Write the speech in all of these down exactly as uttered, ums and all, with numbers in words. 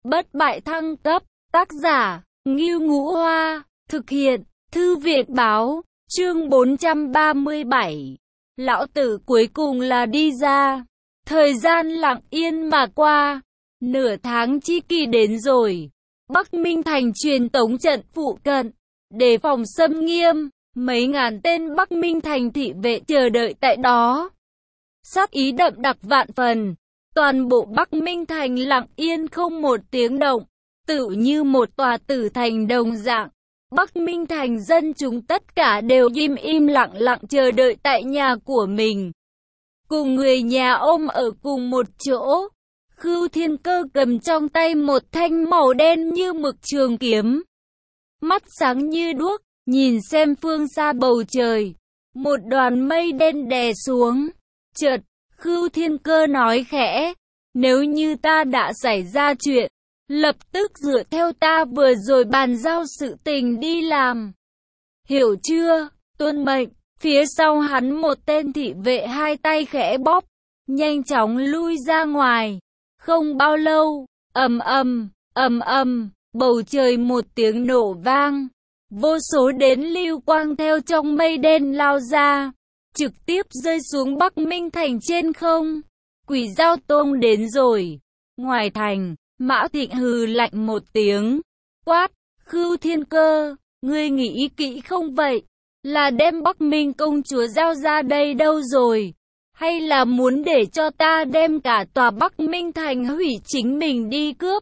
Bất bại thăng cấp, tác giả, Ngưu Ngũ Hoa, thực hiện, Thư viện báo, chương bốn trăm ba mươi bảy. Lão tử cuối cùng là đi ra. Thời gian lặng yên mà qua, nửa tháng chi kỳ đến rồi. Bắc Minh Thành truyền tống trận phụ cận, đề phòng xâm nghiêm, mấy ngàn tên Bắc Minh Thành thị vệ chờ đợi tại đó. Sát ý đậm đặc vạn phần, toàn bộ Bắc Minh Thành lặng yên không một tiếng động, tựu như một tòa tử thành đồng dạng. Bắc Minh Thành dân chúng tất cả đều im im lặng lặng chờ đợi tại nhà của mình. Cùng người nhà ôm ở cùng một chỗ, Khưu Thiên Cơ cầm trong tay một thanh màu đen như mực trường kiếm. Mắt sáng như đuốc, nhìn xem phương xa bầu trời, một đoàn mây đen đè xuống. Chợt, Khưu Thiên Cơ nói khẽ, nếu như ta đã xảy ra chuyện, lập tức dựa theo ta vừa rồi bàn giao sự tình đi làm. Hiểu chưa? Tuân mệnh. Phía sau hắn một tên thị vệ hai tay khẽ bóp, nhanh chóng lui ra ngoài. Không bao lâu, ầm ầm, ầm ầm, bầu trời một tiếng nổ vang. Vô số đến lưu quang theo trong mây đen lao ra, trực tiếp rơi xuống Bắc Minh Thành trên không. Quỷ Dao Tông đến rồi. Ngoài thành, Mã Thịnh hừ lạnh một tiếng, quát, Khưu Thiên Cơ, ngươi nghĩ kỹ không vậy? Là đem Bắc Minh công chúa giao ra đây đâu rồi? Hay là muốn để cho ta đem cả tòa Bắc Minh Thành hủy chính mình đi cướp?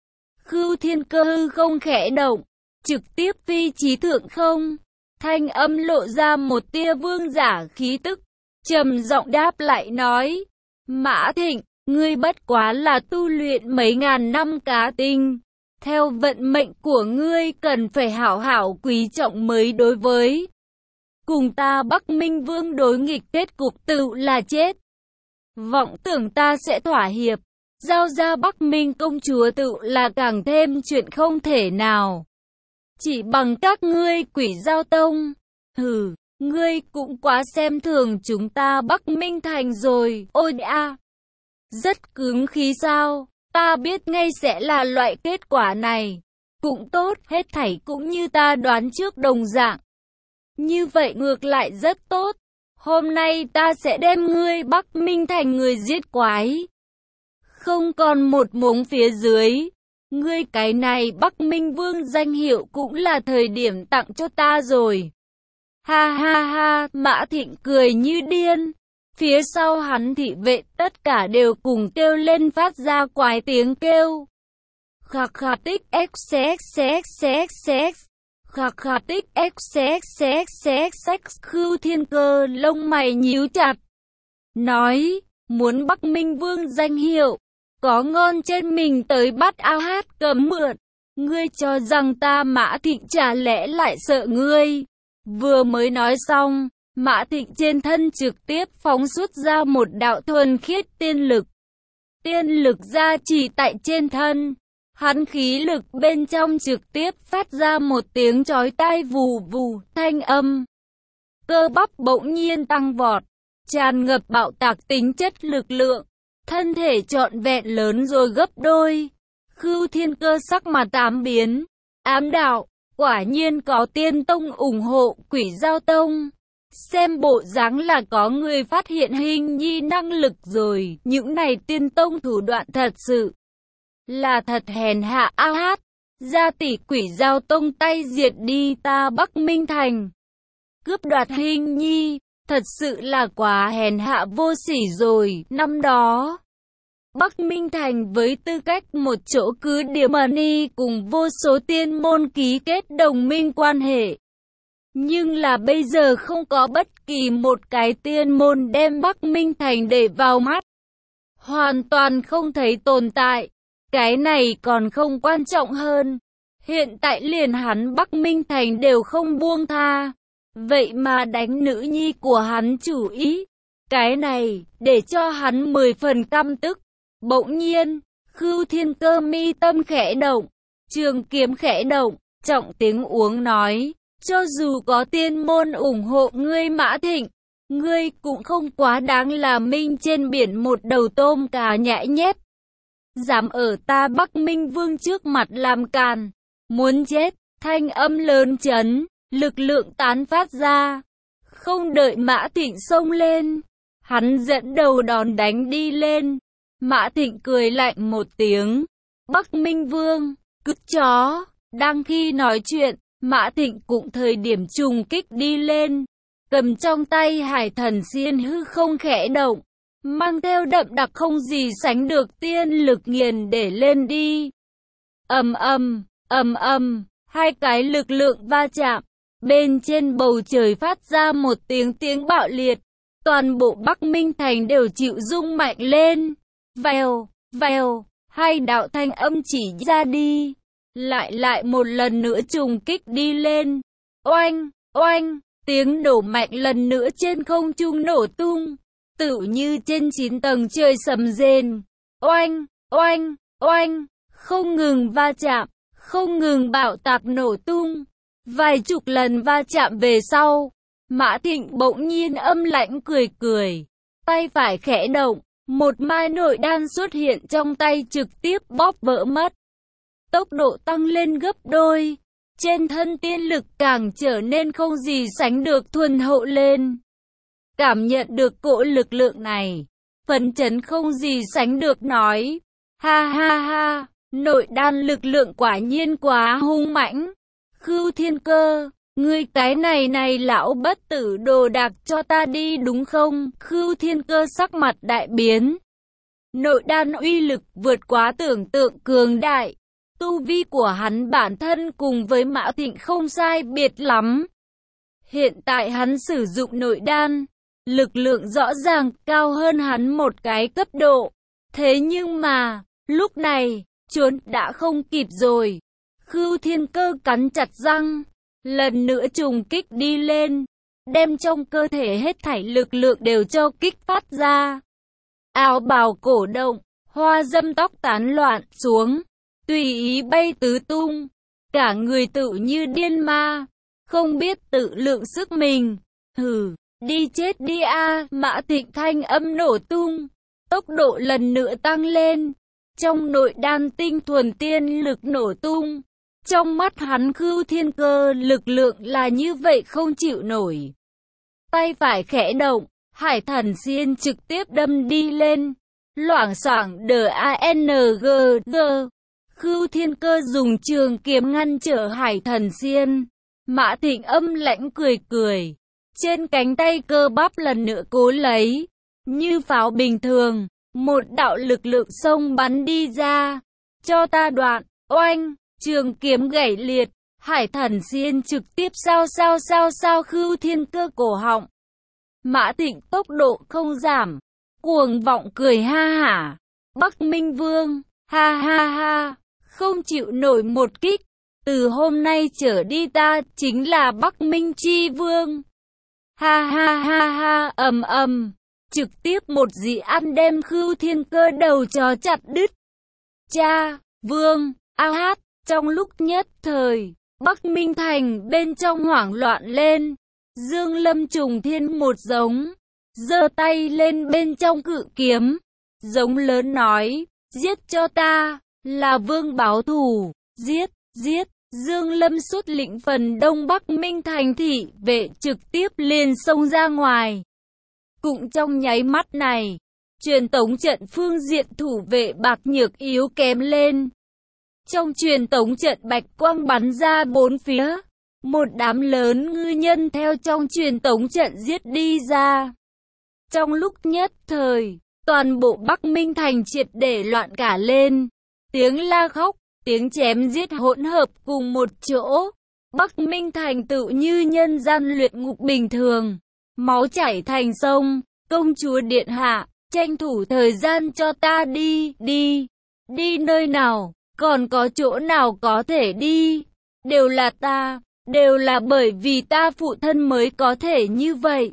Khưu Thiên Cơ hư không khẽ động, trực tiếp phi chí thượng không. Thanh âm lộ ra một tia vương giả khí tức, trầm giọng đáp lại nói, Mã Thịnh, ngươi bất quá là tu luyện mấy ngàn năm cá tinh. Theo vận mệnh của ngươi cần phải hảo hảo quý trọng mới đối với. Cùng ta Bắc Minh Vương đối nghịch kết cục tự là chết. Vọng tưởng ta sẽ thỏa hiệp, giao ra Bắc Minh công chúa tự là càng thêm chuyện không thể nào. Chỉ bằng các ngươi Quỷ Dao Tông. Hừ, ngươi cũng quá xem thường chúng ta Bắc Minh Thành rồi. Ôi a, rất cứng khí sao? Ta biết ngay sẽ là loại kết quả này. Cũng tốt, hết thảy cũng như ta đoán trước đồng dạng. Như vậy ngược lại rất tốt. Hôm nay ta sẽ đem ngươi Bắc Minh Thành người giết quái. Không còn một mống phía dưới. Ngươi cái này Bắc Minh Vương danh hiệu cũng là thời điểm tặng cho ta rồi. Ha ha ha, Mã Thịnh cười như điên. Phía sau hắn thị vệ tất cả đều cùng kêu lên phát ra quái tiếng kêu. Khạc khạc tích x x x x x. Khạc khạc tích x x x x. Khưu Thiên Cơ lông mày nhíu chặt. Nói, muốn Bắc Minh Vương danh hiệu, có ngon trên mình tới bắt ao hát cấm mượn. Ngươi cho rằng ta Mã Thịnh chả lẽ lại sợ ngươi? Vừa mới nói xong, Mã Thịnh trên thân trực tiếp phóng xuất ra một đạo thuần khiết tiên lực. Tiên lực gia trì tại trên thân, hắn khí lực bên trong trực tiếp phát ra một tiếng chói tai vù vù, thanh âm. Cơ bắp bỗng nhiên tăng vọt, tràn ngập bạo tạc tính chất lực lượng, thân thể trọn vẹn lớn rồi gấp đôi. Khưu Thiên Cơ sắc mặt tám biến, ám đạo, quả nhiên có tiên tông ủng hộ Quỷ Dao Tông. Xem bộ dáng là có người phát hiện hình nhi năng lực rồi. Những này tiên tông thủ đoạn thật sự là thật hèn hạ. A hát, gia tỷ Quỷ Dao Tông tay diệt đi ta Bắc Minh Thành, cướp đoạt hình nhi, thật sự là quá hèn hạ vô sỉ rồi. Năm đó, Bắc Minh Thành với tư cách một chỗ cứ điểm mani cùng vô số tiên môn ký kết đồng minh quan hệ. Nhưng là bây giờ không có bất kỳ một cái tiên môn đem Bắc Minh Thành để vào mắt. Hoàn toàn không thấy tồn tại. Cái này còn không quan trọng hơn. Hiện tại liền hắn Bắc Minh Thành đều không buông tha. Vậy mà đánh nữ nhi của hắn chủ ý. Cái này, để cho hắn mười phần căm tức. Bỗng nhiên, Khưu Thiên Cơ mi tâm khẽ động, trường kiếm khẽ động, trọng tiếng uống nói. Cho dù có tiên môn ủng hộ ngươi Mã Thịnh, ngươi cũng không quá đáng là minh trên biển một đầu tôm cá nhãi nhép. dám ở ta Bắc Minh Vương trước mặt làm càn, muốn chết. Thanh âm lớn chấn, lực lượng tán phát ra. Không đợi Mã Thịnh xông lên, hắn dẫn đầu đòn đánh đi lên. Mã Thịnh cười lạnh một tiếng. Bắc Minh Vương, cứt chó. Đang khi nói chuyện, Mã Thịnh cũng thời điểm trùng kích đi lên. Cầm trong tay Hải Thần Xiên hư không khẽ động, mang theo đậm đặc không gì sánh được tiên lực nghiền để lên đi. Ầm ầm, ầm ầm, hai cái lực lượng va chạm, bên trên bầu trời phát ra một tiếng tiếng bạo liệt, toàn bộ Bắc Minh Thành đều chịu rung mạnh lên. Vèo, vèo, hai đạo thanh âm chỉ ra đi, lại lại một lần nữa trùng kích đi lên. Oanh, oanh, tiếng nổ mạnh lần nữa trên không trung nổ tung, tựu như trên chín tầng trời sầm rền. Oanh, oanh, oanh, không ngừng va chạm, không ngừng bạo tạc nổ tung. Vài chục lần va chạm về sau, Mã Thịnh bỗng nhiên âm lãnh cười cười, tay phải khẽ động, một mai nội đan xuất hiện trong tay trực tiếp bóp vỡ mất. Tốc độ tăng lên gấp đôi, trên thân tiên lực càng trở nên không gì sánh được thuần hậu lên. Cảm nhận được cỗ lực lượng này, phấn chấn không gì sánh được nói, ha ha ha, nội đan lực lượng quả nhiên quá hung mãnh. Khưu Thiên Cơ, ngươi cái này này lão bất tử đồ đạc cho ta đi đúng không? Khưu Thiên Cơ sắc mặt đại biến. Nội đan uy lực vượt quá tưởng tượng cường đại. Tu vi của hắn bản thân cùng với Mã Thịnh không sai biệt lắm. Hiện tại hắn sử dụng nội đan, lực lượng rõ ràng cao hơn hắn một cái cấp độ. Thế nhưng mà, lúc này, trốn đã không kịp rồi. Khưu Thiên Cơ cắn chặt răng, lần nữa trùng kích đi lên, đem trong cơ thể hết thảy lực lượng đều cho kích phát ra. Áo bào cổ động, hoa dâm tóc tán loạn xuống, tùy ý bay tứ tung, cả người tự như điên ma, không biết tự lượng sức mình. Hừ, đi chết đi a! Mã Thịnh thanh âm nổ tung, tốc độ lần nữa tăng lên, trong nội đan tinh thuần tiên lực nổ tung. Trong mắt hắn Khưu Thiên Cơ lực lượng là như vậy không chịu nổi. Tay phải khẽ động, Hải Thần Xiên trực tiếp đâm đi lên. Loảng xoảng đờ a en giê giê. Khưu Thiên Cơ dùng trường kiếm ngăn trở Hải Thần Xiên. Mã Thịnh âm lãnh cười cười. Trên cánh tay cơ bắp lần nữa cố lấy. Như pháo bình thường, một đạo lực lượng xông bắn đi ra. Cho ta đoạn, oanh! Trường kiếm gãy liệt, Hải Thần Xiên trực tiếp sao sao sao sao Khưu Thiên Cơ cổ họng. Mã Thịnh tốc độ không giảm, cuồng vọng cười ha hả. Bắc Minh Vương, ha ha ha, không chịu nổi một kích. Từ hôm nay trở đi ta chính là Bắc Minh Chi Vương. Ha ha ha ha, ầm ầm, trực tiếp một dị ăn đem Khưu Thiên Cơ đầu cho chặt đứt. Cha, Vương, a hát. Trong lúc nhất thời, Bắc Minh Thành bên trong hoảng loạn lên. Dương Lâm trùng thiên một giống, giơ tay lên bên trong cự kiếm, giống lớn nói, giết cho ta, là vương báo thù, giết, giết. Dương Lâm xuất lĩnh phần đông Bắc Minh Thành thị vệ trực tiếp liền xông ra ngoài. Cũng trong nháy mắt này, truyền tống trận phương diện thủ vệ bạc nhược yếu kém lên. Trong truyền tống trận bạch quang bắn ra bốn phía, một đám lớn ngư nhân theo trong truyền tống trận giết đi ra. Trong lúc nhất thời, toàn bộ Bắc Minh Thành triệt để loạn cả lên, tiếng la khóc, tiếng chém giết hỗn hợp cùng một chỗ. Bắc Minh Thành tự như nhân gian luyện ngục bình thường, máu chảy thành sông. Công chúa điện hạ, tranh thủ thời gian cho ta đi, đi, đi nơi nào? Còn có chỗ nào có thể đi? Đều là ta, đều là bởi vì ta phụ thân mới có thể như vậy.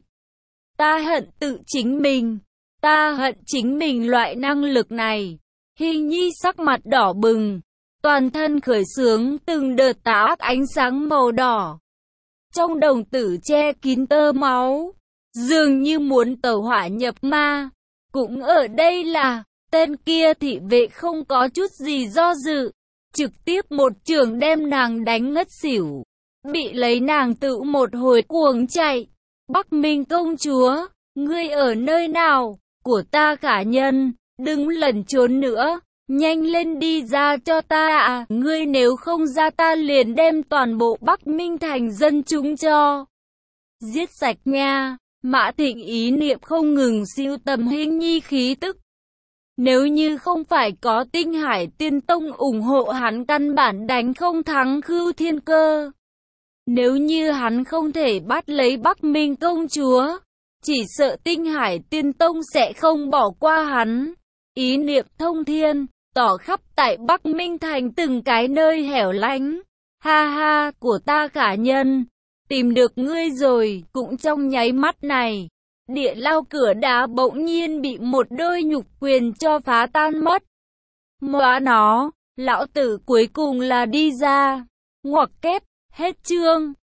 Ta hận tự chính mình, ta hận chính mình loại năng lực này. Hình Nhi sắc mặt đỏ bừng, toàn thân khởi xướng từng đợt tà ác ánh sáng màu đỏ. Trong đồng tử che kín tơ máu, dường như muốn tẩu hỏa nhập ma. Cũng ở đây là Tên kia thị vệ không có chút gì do dự, trực tiếp một chưởng đem nàng đánh ngất xỉu. Bị lấy nàng tự một hồi cuồng chạy. Bắc Minh công chúa, ngươi ở nơi nào? Của ta khả nhân, đừng lẩn trốn nữa, nhanh lên đi ra cho ta ạ, ngươi nếu không ra ta liền đem toàn bộ Bắc Minh thành dân chúng cho giết sạch nha. Mã Thịnh ý niệm không ngừng siêu tầm hình nhi khí tức. Nếu như không phải có Tinh Hải Tiên Tông ủng hộ hắn căn bản đánh không thắng Khưu Thiên Cơ. Nếu như hắn không thể bắt lấy Bắc Minh công chúa, chỉ sợ Tinh Hải Tiên Tông sẽ không bỏ qua hắn. Ý niệm thông thiên, tỏ khắp tại Bắc Minh thành từng cái nơi hẻo lánh. Ha ha, của ta khả nhân, tìm được ngươi rồi. Cũng trong nháy mắt này, địa lao cửa đá bỗng nhiên bị một đôi nhục quyền cho phá tan mất. Móa nó, lão tử cuối cùng là đi ra. Ngoặc kép, hết chương.